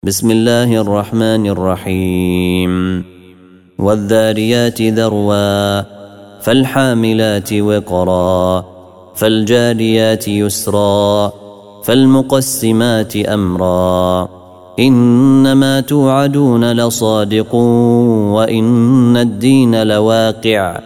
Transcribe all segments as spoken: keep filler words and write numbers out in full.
بسم الله الرحمن الرحيم والذاريات ذروا فالحاملات وقرا فالجاريات يسرا فالمقسمات أمرا إنما توعدون لصادق وإن الدين لواقع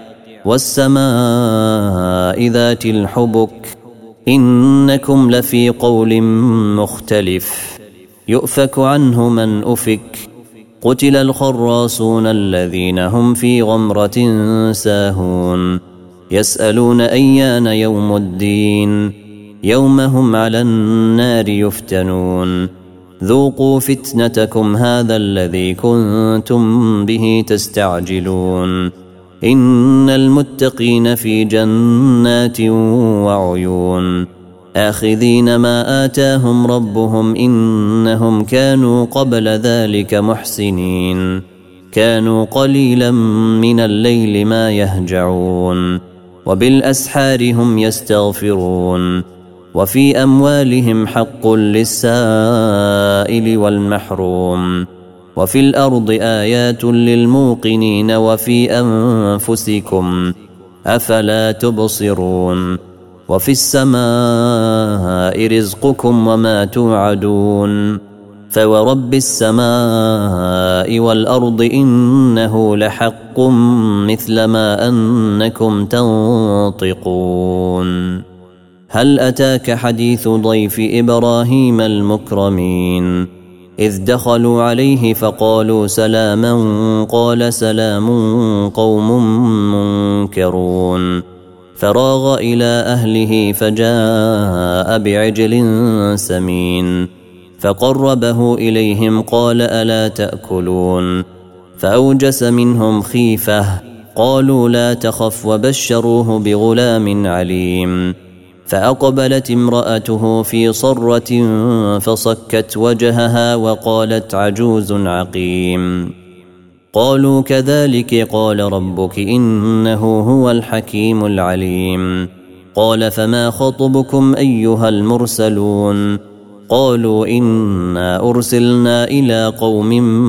والسماء ذات الحبك إنكم لفي قول مختلف يؤفك عنه من أفك قتل الخراصون الذين هم في غمرة ساهون يسألون أيان يوم الدين يوم هم على النار يفتنون ذوقوا فتنتكم هذا الذي كنتم به تستعجلون إن المتقين في جنات وعيون آخذين ما آتاهم ربهم إنهم كانوا قبل ذلك محسنين كانوا قليلا من الليل ما يهجعون وبالأسحار هم يستغفرون وفي أموالهم حق للسائل والمحروم وفي الأرض آيات للموقنين وفي أنفسكم أفلا تبصرون وفي السماء رزقكم وما توعدون فورب السماء والأرض إنه لحق مثل ما أنكم تنطقون هل أتاك حديث ضيف إبراهيم المكرمين إذ دخلوا عليه فقالوا سلاما قال سلام قوم منكرون فراغ إلى أهله فجاء بعجل سمين فقربه إليهم قال ألا تأكلون فأوجس منهم خيفة قالوا لا تخف وبشروه بغلام عليم فأقبلت امرأته في صرة فصكت وجهها وقالت عجوز عقيم قالوا كذلك قال ربك إنه هو الحكيم العليم قال فما خطبكم أيها المرسلون قالوا إنا أرسلنا إلى قوم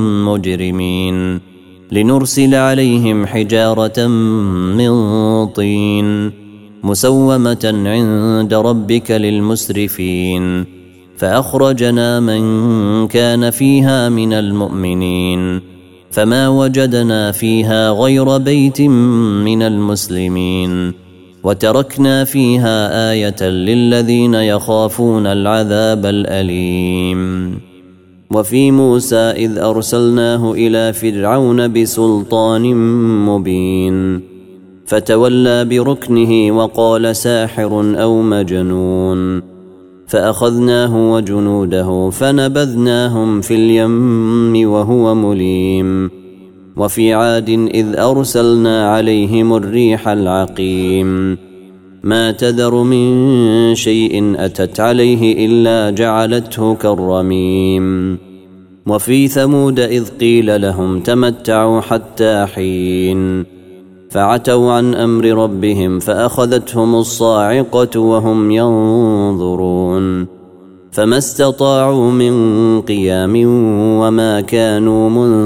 مجرمين لنرسل عليهم حجارة من طين مسومة عند ربك للمسرفين فأخرجنا من كان فيها من المؤمنين فما وجدنا فيها غير بيت من المسلمين وتركنا فيها آية للذين يخافون العذاب الأليم وفي موسى إذ أرسلناه إلى فرعون بسلطان مبين فتولى بركنه وقال ساحر أو مجنون فأخذناه وجنوده فنبذناهم في اليم وهو مليم وفي عاد إذ أرسلنا عليهم الريح العقيم ما تذر من شيء أتت عليه إلا جعلته كالرميم وفي ثمود إذ قيل لهم تمتعوا حتى حين فعتوا عن أمر ربهم فأخذتهم الصاعقة وهم ينظرون فما استطاعوا من قيام وما كانوا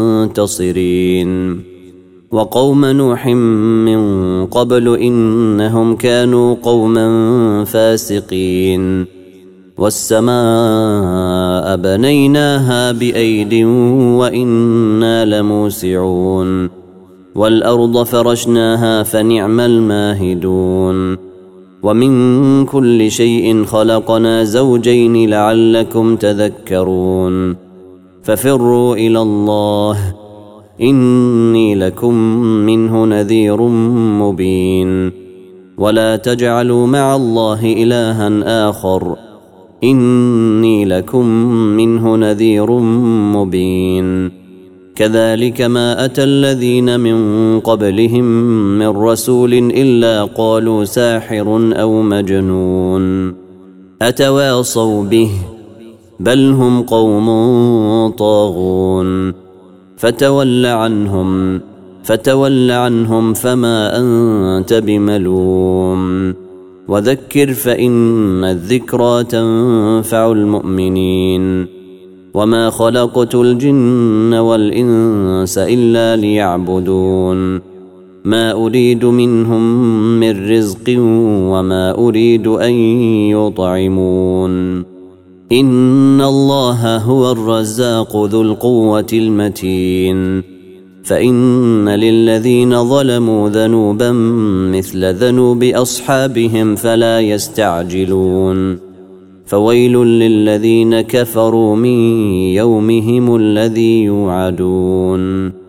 منتصرين وقوم نوح من قبل إنهم كانوا قوما فاسقين والسماء بنيناها بأيد وإنا لموسعون والأرض فرشناها فنعم الماهدون ومن كل شيء خلقنا زوجين لعلكم تذكرون ففروا إلى الله إني لكم منه نذير مبين ولا تجعلوا مع الله إلها آخر إني لكم منه نذير مبين كذلك ما أتى الذين من قبلهم من رسول إلا قالوا ساحر أو مجنون أتواصوا به بل هم قوم طاغون فتول عنهم فتول عنهم فما أنت بملوم وذكر فإن الذكرى تنفع المؤمنين وما خلقت الجن والإنس إلا ليعبدون ما أريد منهم من رزق وما أريد أن يطعمون إن الله هو الرزاق ذو القوة المتين فإن للذين ظلموا ذنوبا مثل ذنوب أصحابهم فلا يستعجلون فويل للذين كفروا من يومهم الذي يوعدون